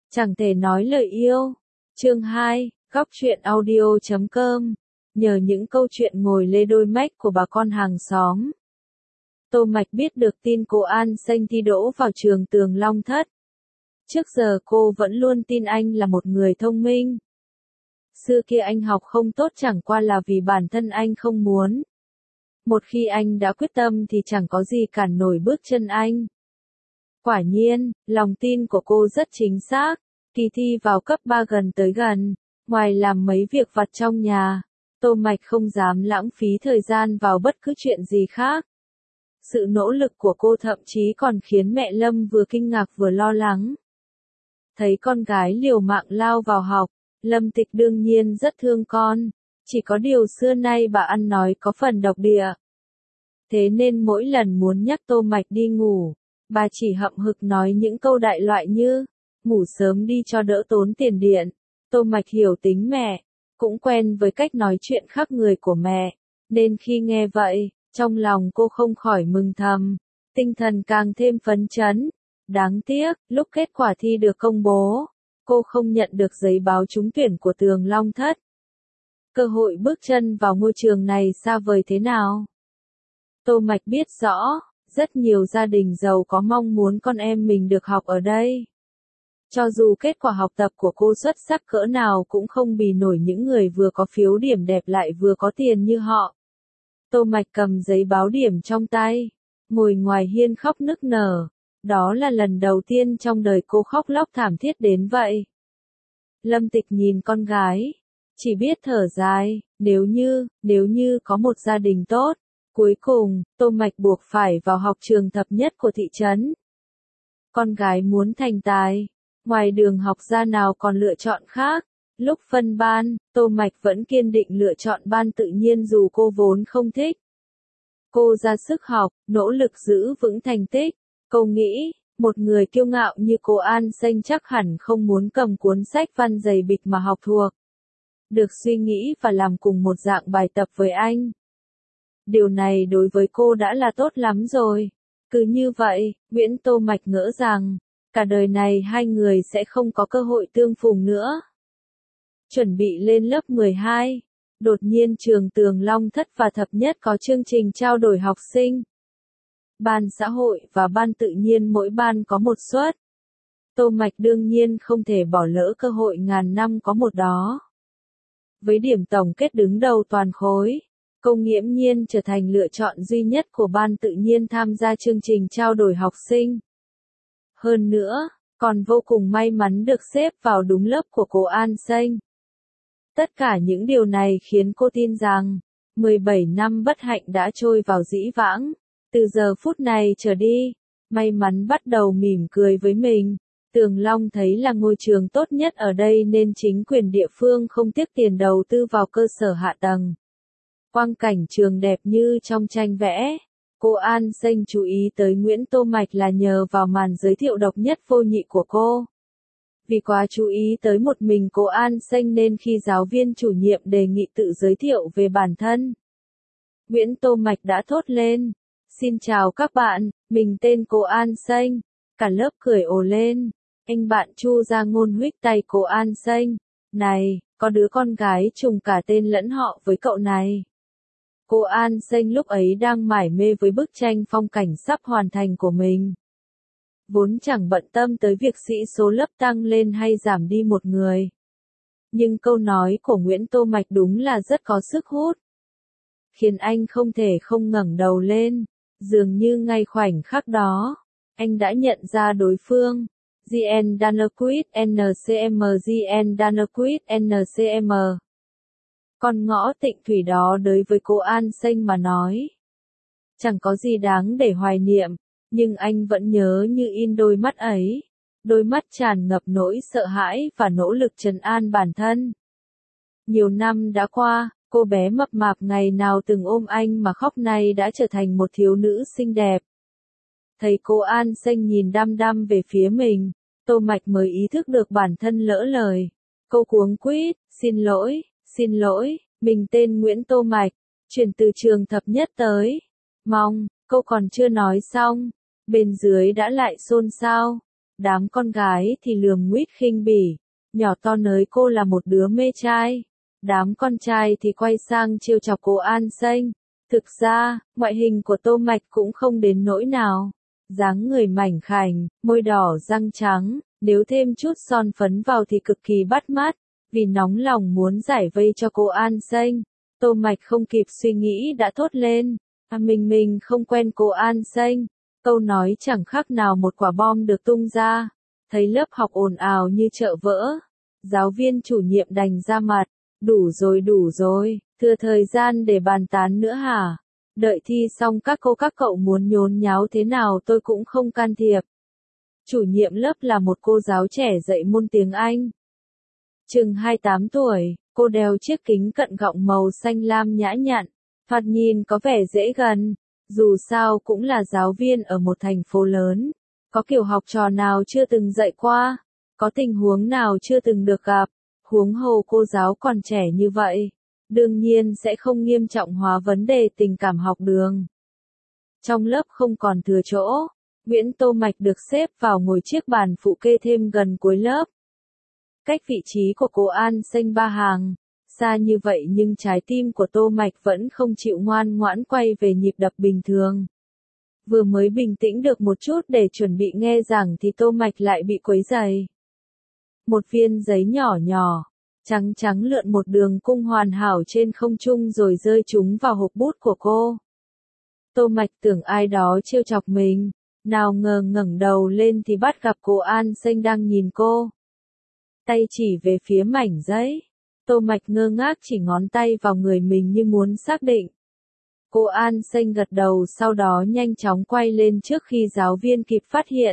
Chẳng thể nói lời yêu. Chương 2, góc truyện audio.com. Nhờ những câu chuyện ngồi lê đôi mách của bà con hàng xóm, Tô Mạch biết được tin cô An Xanh thi đỗ vào trường Tường Long Thất. Trước giờ cô vẫn luôn tin anh là một người thông minh. Xưa kia anh học không tốt chẳng qua là vì bản thân anh không muốn. Một khi anh đã quyết tâm thì chẳng có gì cản nổi bước chân anh. Quả nhiên, lòng tin của cô rất chính xác. Kỳ thi vào cấp 3 gần tới gần, ngoài làm mấy việc vặt trong nhà, Tô Mạch không dám lãng phí thời gian vào bất cứ chuyện gì khác. Sự nỗ lực của cô thậm chí còn khiến mẹ Lâm vừa kinh ngạc vừa lo lắng. Thấy con gái liều mạng lao vào học, Lâm Tịch đương nhiên rất thương con, chỉ có điều xưa nay bà ăn nói có phần độc địa. Thế nên mỗi lần muốn nhắc Tô Mạch đi ngủ, bà chỉ hậm hực nói những câu đại loại như, ngủ sớm đi cho đỡ tốn tiền điện. Tô Mạch hiểu tính mẹ, cũng quen với cách nói chuyện khác người của mẹ, nên khi nghe vậy, trong lòng cô không khỏi mừng thầm, tinh thần càng thêm phấn chấn. Đáng tiếc, lúc kết quả thi được công bố, cô không nhận được giấy báo trúng tuyển của Tường Long Thất. Cơ hội bước chân vào ngôi trường này xa vời thế nào? Tô Mạch biết rõ, rất nhiều gia đình giàu có mong muốn con em mình được học ở đây. Cho dù kết quả học tập của cô xuất sắc cỡ nào cũng không bì nổi những người vừa có phiếu điểm đẹp lại vừa có tiền như họ. Tô Mạch cầm giấy báo điểm trong tay, ngồi ngoài hiên khóc nức nở. Đó là lần đầu tiên trong đời cô khóc lóc thảm thiết đến vậy. Lâm Tịch nhìn con gái, chỉ biết thở dài, nếu như có một gia đình tốt. Cuối cùng, Tô Mạch buộc phải vào học trường thập nhất của thị trấn. Con gái muốn thành tài, ngoài đường học ra nào còn lựa chọn khác. Lúc phân ban, Tô Mạch vẫn kiên định lựa chọn ban tự nhiên dù cô vốn không thích. Cô ra sức học, nỗ lực giữ vững thành tích. Cô nghĩ, một người kiêu ngạo như cô An Xanh chắc hẳn không muốn cầm cuốn sách văn dày bịch mà học thuộc. Được suy nghĩ và làm cùng một dạng bài tập với anh. Điều này đối với cô đã là tốt lắm rồi. Cứ như vậy, Nguyễn Tô Mạch ngỡ rằng, cả đời này hai người sẽ không có cơ hội tương phùng nữa. Chuẩn bị lên lớp 12, đột nhiên trường Tường Long Thất và thập nhất có chương trình trao đổi học sinh. Ban xã hội và ban tự nhiên mỗi ban có một suất. Tô Mạch đương nhiên không thể bỏ lỡ cơ hội ngàn năm có một đó. Với điểm tổng kết đứng đầu toàn khối, cô nghiễm nhiên trở thành lựa chọn duy nhất của ban tự nhiên tham gia chương trình trao đổi học sinh. Hơn nữa, còn vô cùng may mắn được xếp vào đúng lớp của cô An Xanh. Tất cả những điều này khiến cô tin rằng, 17 năm bất hạnh đã trôi vào dĩ vãng. Từ giờ phút này trở đi, may mắn bắt đầu mỉm cười với mình. Tường Long thấy là ngôi trường tốt nhất ở đây nên chính quyền địa phương không tiếc tiền đầu tư vào cơ sở hạ tầng. Quang cảnh trường đẹp như trong tranh vẽ. Cô An Xanh chú ý tới Nguyễn Tô Mạch là nhờ vào màn giới thiệu độc nhất vô nhị của cô. Vì quá chú ý tới một mình cô An Xanh nên khi giáo viên chủ nhiệm đề nghị tự giới thiệu về bản thân, Nguyễn Tô Mạch đã thốt lên. Xin chào các bạn, mình tên cô An Xanh. Cả lớp cười ồ lên. Anh bạn Chu ra ngôn huých tay cô An Xanh. Này, có đứa con gái trùng cả tên lẫn họ với cậu này. Cô An Xanh lúc ấy đang mải mê với bức tranh phong cảnh sắp hoàn thành của mình. Vốn chẳng bận tâm tới việc sĩ số lớp tăng lên hay giảm đi một người. Nhưng câu nói của Nguyễn Tô Mạch đúng là rất có sức hút. Khiến anh không thể không ngẩng đầu lên. Dường như ngay khoảnh khắc đó, anh đã nhận ra đối phương. GN Danaquit NCM GN Danaquit NCM. Con ngõ Tịnh Thủy đó đối với cô An Xanh mà nói, chẳng có gì đáng để hoài niệm, nhưng anh vẫn nhớ như in đôi mắt ấy. Đôi mắt tràn ngập nỗi sợ hãi và nỗ lực trấn an bản thân. Nhiều năm đã qua, cô bé mập mạp ngày nào từng ôm anh mà khóc này đã trở thành một thiếu nữ xinh đẹp. Thấy cô An Xanh nhìn đăm đăm về phía mình, Tô Mạch mới ý thức được bản thân lỡ lời. Cô cuống quýt, xin lỗi, mình tên Nguyễn Tô Mạch, chuyển từ trường thập nhất tới. Mong, cô còn chưa nói xong, bên dưới đã lại xôn xao. đám con gái thì lườm nguýt khinh bỉ, nhỏ to nới cô là một đứa mê trai. Đám con trai thì quay sang trêu chọc cô An Xanh. Thực ra, ngoại hình của Tô Mạch cũng không đến nỗi nào. Dáng người mảnh khảnh, môi đỏ răng trắng, nếu thêm chút son phấn vào thì cực kỳ bắt mắt. Vì nóng lòng muốn giải vây cho cô An Xanh, Tô Mạch không kịp suy nghĩ đã thốt lên. Mình không quen cô An Xanh. Câu nói chẳng khác nào một quả bom được tung ra. Thấy lớp học ồn ào như chợ vỡ. Giáo viên chủ nhiệm đành ra mặt. Đủ rồi, thừa thời gian để bàn tán nữa hả? Đợi thi xong các cậu muốn nhốn nháo thế nào tôi cũng không can thiệp. Chủ nhiệm lớp là một cô giáo trẻ dạy môn tiếng Anh. Chừng 28 tuổi, cô đeo chiếc kính cận gọng màu xanh lam nhã nhặn, thoạt nhìn có vẻ dễ gần, dù sao cũng là giáo viên ở một thành phố lớn, có kiểu học trò nào chưa từng dạy qua, có tình huống nào chưa từng được gặp, huống hồ cô giáo còn trẻ như vậy, đương nhiên sẽ không nghiêm trọng hóa vấn đề tình cảm học đường. Trong lớp không còn thừa chỗ, Nguyễn Tô Mạch được xếp vào ngồi chiếc bàn phụ kê thêm gần cuối lớp. Cách vị trí của cô An Xanh 3 hàng, xa như vậy nhưng trái tim của Tô Mạch vẫn không chịu ngoan ngoãn quay về nhịp đập bình thường. Vừa mới bình tĩnh được một chút để chuẩn bị nghe giảng thì Tô Mạch lại bị quấy rầy. Một viên giấy nhỏ nhỏ, trắng trắng lượn một đường cung hoàn hảo trên không trung rồi rơi trúng vào hộp bút của cô. Tô Mạch tưởng ai đó trêu chọc mình, nào ngờ ngẩng đầu lên thì bắt gặp cô An Xanh đang nhìn cô. Tay chỉ về phía mảnh giấy. Tô Mạch ngơ ngác chỉ ngón tay vào người mình như muốn xác định. Cô An Xanh gật đầu sau đó nhanh chóng quay lên trước khi giáo viên kịp phát hiện.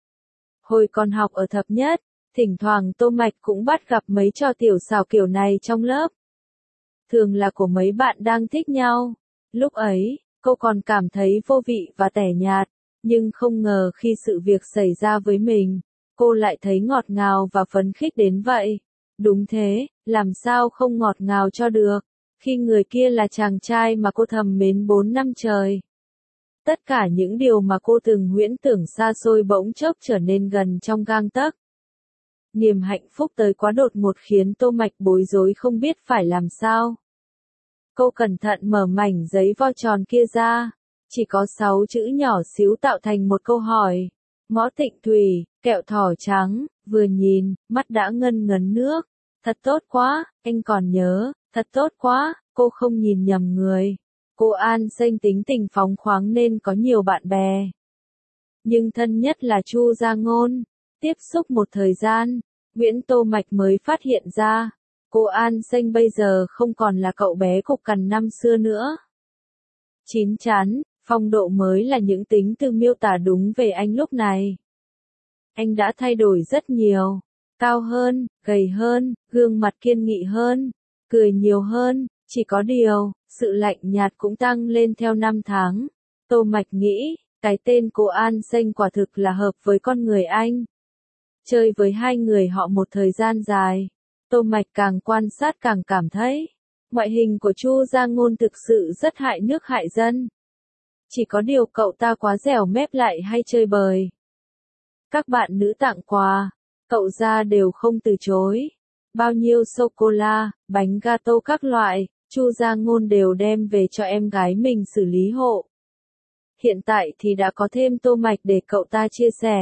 Hồi còn học ở thập nhất, thỉnh thoảng Tô Mạch cũng bắt gặp mấy trò tiểu xảo kiểu này trong lớp. Thường là của mấy bạn đang thích nhau. Lúc ấy, cô còn cảm thấy vô vị và tẻ nhạt, nhưng không ngờ khi sự việc xảy ra với mình, cô lại thấy ngọt ngào và phấn khích đến vậy. Đúng thế, làm sao không ngọt ngào cho được, khi người kia là chàng trai mà cô thầm mến 4 năm trời. Tất cả những điều mà cô từng huyễn tưởng xa xôi bỗng chốc trở nên gần trong gang tấc. Niềm hạnh phúc tới quá đột ngột khiến Tô Mạch bối rối không biết phải làm sao. Cô cẩn thận mở mảnh giấy vo tròn kia ra, chỉ có 6 chữ nhỏ xíu tạo thành một câu hỏi. Ngõ Tịnh Thủy, kẹo thỏ trắng, vừa nhìn, mắt đã ngân ngấn nước. Thật tốt quá, anh còn nhớ, thật tốt quá, cô không nhìn nhầm người. Cô An Xanh tính tình phóng khoáng nên có nhiều bạn bè. Nhưng thân nhất là Chu Gia Ngôn. Tiếp xúc một thời gian, Nguyễn Tô Mạch mới phát hiện ra, cô An Xanh bây giờ không còn là cậu bé cục cằn năm xưa nữa. Chín chắn, phong độ mới là những tính từ miêu tả đúng về anh lúc này. Anh đã thay đổi rất nhiều, cao hơn, gầy hơn, gương mặt kiên nghị hơn, cười nhiều hơn, chỉ có điều, sự lạnh nhạt cũng tăng lên theo năm tháng. Tô Mạch nghĩ, cái tên cô An Xanh quả thực là hợp với con người anh. Chơi với hai người họ một thời gian dài, Tô Mạch càng quan sát càng cảm thấy, ngoại hình của Chu Gia Ngôn thực sự rất hại nước hại dân. Chỉ có điều cậu ta quá dẻo mép lại hay chơi bời. Các bạn nữ tặng quà, cậu ra đều không từ chối. Bao nhiêu sô-cô-la, bánh gato các loại, Chu Gia Ngôn đều đem về cho em gái mình xử lý hộ. Hiện tại thì đã có thêm Tô Mạch để cậu ta chia sẻ.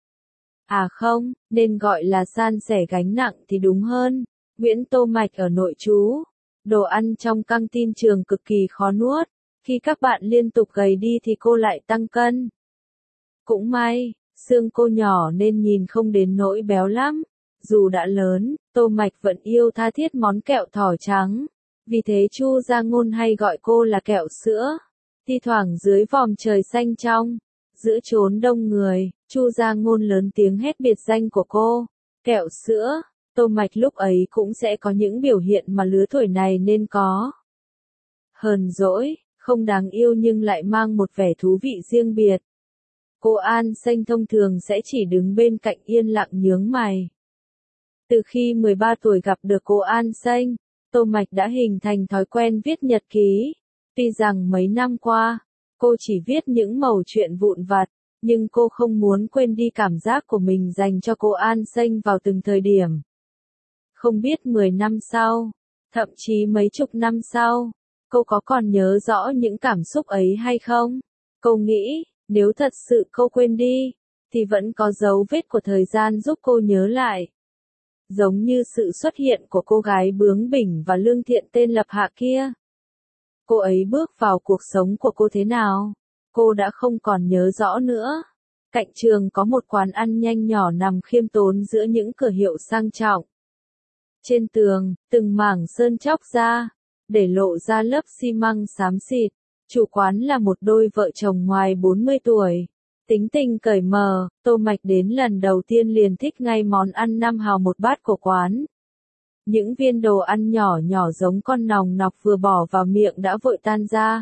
À không, nên gọi là san sẻ gánh nặng thì đúng hơn. Nguyễn Tô Mạch ở nội trú. Đồ ăn trong căng tin trường cực kỳ khó nuốt. Khi các bạn liên tục gầy đi thì cô lại tăng cân. Cũng may, xương cô nhỏ nên nhìn không đến nỗi béo lắm. Dù đã lớn, Tô Mạch vẫn yêu tha thiết món kẹo thỏ trắng. Vì thế Chu Gia Ngôn hay gọi cô là kẹo sữa. Thi thoảng dưới vòm trời xanh trong, giữa chốn đông người, Chu Gia Ngôn lớn tiếng hét biệt danh của cô. Kẹo sữa, Tô Mạch lúc ấy cũng sẽ có những biểu hiện mà lứa tuổi này nên có. Hờn dỗi, không đáng yêu nhưng lại mang một vẻ thú vị riêng biệt. Cô An Xanh thông thường sẽ chỉ đứng bên cạnh yên lặng nhướng mày. Từ khi 13 tuổi gặp được cô An Xanh, Tô Mạch đã hình thành thói quen viết nhật ký. Tuy rằng mấy năm qua, cô chỉ viết những mẩu chuyện vụn vặt, Nhưng cô không muốn quên đi cảm giác của mình dành cho cô An Xanh vào từng thời điểm. Không biết 10 năm sau, thậm chí mấy chục năm sau, cô có còn nhớ rõ những cảm xúc ấy hay không? Cô nghĩ, nếu thật sự cô quên đi, thì vẫn có dấu vết của thời gian giúp cô nhớ lại. Giống như sự xuất hiện của cô gái bướng bỉnh và lương thiện tên Lập Hạ kia. Cô ấy bước vào cuộc sống của cô thế nào? Cô đã không còn nhớ rõ nữa. Cạnh trường có một quán ăn nhanh nhỏ nằm khiêm tốn giữa những cửa hiệu sang trọng. Trên tường, từng mảng sơn chóc ra, để lộ ra lớp xi măng xám xịt. Chủ quán là một đôi vợ chồng ngoài 40 tuổi. Tính tình cởi mở, Tô Mạch đến lần đầu tiên liền thích ngay món ăn 5 hào một bát của quán. Những viên đồ ăn nhỏ nhỏ giống con nòng nọc vừa bỏ vào miệng đã vội tan ra.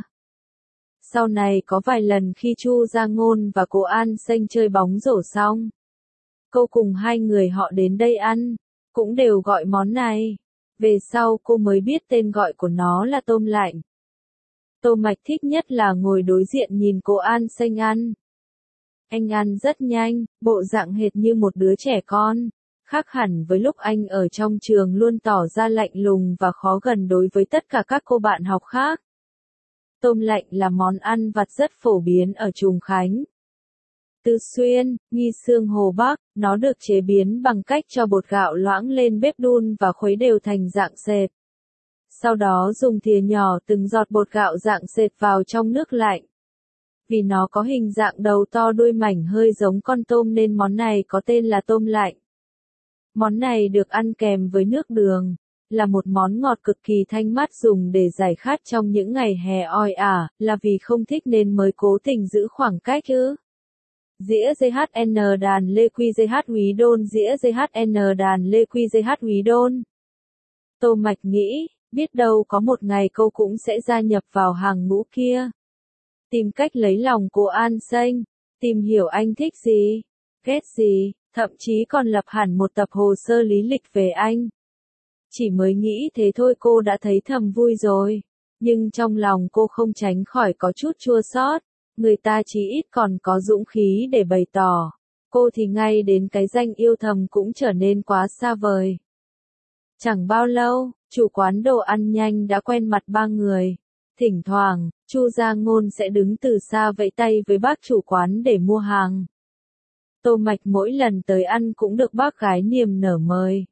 Sau này có vài lần khi Chu Gia Ngôn và cô An Xanh chơi bóng rổ xong, cô cùng hai người họ đến đây ăn, cũng đều gọi món này. Về sau cô mới biết tên gọi của nó là tôm lạnh. Tô Mạch thích nhất là ngồi đối diện nhìn cô An Xanh ăn. Anh ăn rất nhanh, bộ dạng hệt như một đứa trẻ con, khác hẳn với lúc anh ở trong trường luôn tỏ ra lạnh lùng và khó gần đối với tất cả các cô bạn học khác. Tôm lạnh là món ăn vặt rất phổ biến ở Trùng Khánh, Tư Xuyên, Nghi Xương Hồ Bắc. Nó được chế biến bằng cách cho bột gạo loãng lên bếp đun và khuấy đều thành dạng sệt. Sau đó dùng thìa nhỏ từng giọt bột gạo dạng sệt vào trong nước lạnh. Vì nó có hình dạng đầu to đuôi mảnh hơi giống con tôm nên món này có tên là tôm lạnh. Món này được ăn kèm với nước đường, là một món ngọt cực kỳ thanh mát dùng để giải khát trong những ngày hè oi ả, là vì không thích nên mới cố tình giữ khoảng cách ư. Dĩa GHN đàn Lê Quy GH Úy Đôn. Dĩa GHN đàn Lê Quy GH Úy Đôn. Tô Mạch nghĩ, biết đâu có một ngày cô cũng sẽ gia nhập vào hàng ngũ kia. Tìm cách lấy lòng cô An Xanh, tìm hiểu anh thích gì, ghét gì, thậm chí còn lập hẳn một tập hồ sơ lý lịch về anh. Chỉ mới nghĩ thế thôi cô đã thấy thầm vui rồi, nhưng trong lòng cô không tránh khỏi có chút chua xót. Người ta chí ít còn có dũng khí để bày tỏ, cô thì ngay đến cái danh yêu thầm cũng trở nên quá xa vời. Chẳng bao lâu, chủ quán đồ ăn nhanh đã quen mặt ba người. Thỉnh thoảng, Chu Gia Ngôn sẽ đứng từ xa vẫy tay với bác chủ quán để mua hàng. Tô Mạch mỗi lần tới ăn cũng được bác gái niềm nở mời.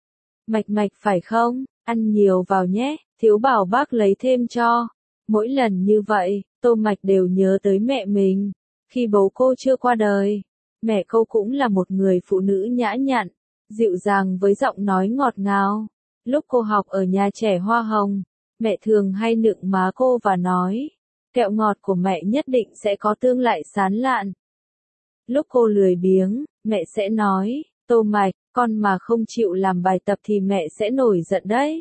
Mạch phải không, ăn nhiều vào nhé, thiếu bảo bác lấy thêm cho. Mỗi lần như vậy, Tô Mạch đều nhớ tới mẹ mình. Khi bố cô chưa qua đời, mẹ cô cũng là một người phụ nữ nhã nhặn, dịu dàng với giọng nói ngọt ngào. Lúc cô học ở nhà trẻ Hoa Hồng, mẹ thường hay nựng má cô và nói, kẹo ngọt của mẹ nhất định sẽ có tương lại sán lạn. Lúc cô lười biếng, mẹ sẽ nói, Tô Mạch, con mà không chịu làm bài tập thì mẹ sẽ nổi giận đấy.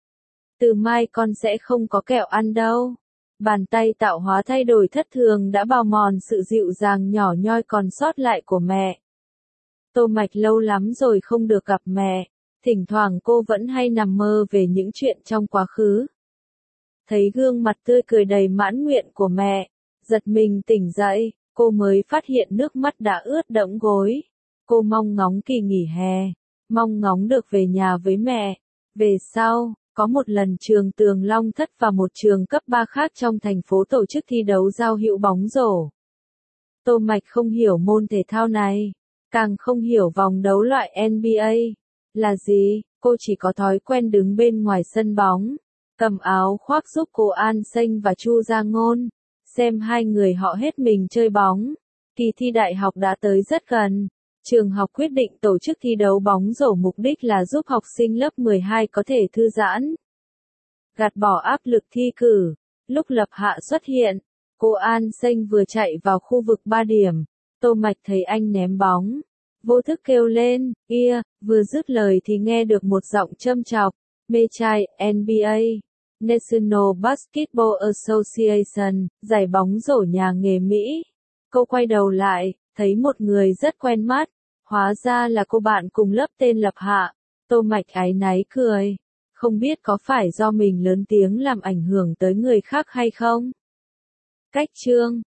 Từ mai con sẽ không có kẹo ăn đâu. Bàn tay tạo hóa thay đổi thất thường đã bào mòn sự dịu dàng nhỏ nhoi còn sót lại của mẹ. Tô Mạch lâu lắm rồi không được gặp mẹ, thỉnh thoảng cô vẫn hay nằm mơ về những chuyện trong quá khứ. Thấy gương mặt tươi cười đầy mãn nguyện của mẹ, giật mình tỉnh dậy, cô mới phát hiện nước mắt đã ướt đẫm gối. Cô mong ngóng kỳ nghỉ hè, mong ngóng được về nhà với mẹ. Về sau, có một lần trường Tường Long Thất và một trường cấp 3 khác trong thành phố tổ chức thi đấu giao hữu bóng rổ. Tô Mạch không hiểu môn thể thao này, càng không hiểu vòng đấu loại NBA là gì. Cô chỉ có thói quen đứng bên ngoài sân bóng, cầm áo khoác giúp cô An Xanh và Chu Gia Ngôn, xem hai người họ hết mình chơi bóng. Kỳ thi đại học đã tới rất gần. Trường học quyết định tổ chức thi đấu bóng rổ mục đích là giúp học sinh lớp 12 có thể thư giãn, gạt bỏ áp lực thi cử. Lúc Lập Hạ xuất hiện, cô An Xanh vừa chạy vào khu vực 3 điểm. Tô Mạch thấy anh ném bóng, vô thức kêu lên, "Ia!" Vừa dứt lời thì nghe được một giọng châm chọc, "Mê trai NBA, National Basketball Association, giải bóng rổ nhà nghề Mỹ." Cô quay đầu lại, thấy một người rất quen mắt, hóa ra là cô bạn cùng lớp tên Lập Hạ. Tô Mạch áy náy cười, không biết có phải do mình lớn tiếng làm ảnh hưởng tới người khác hay không. Cách chương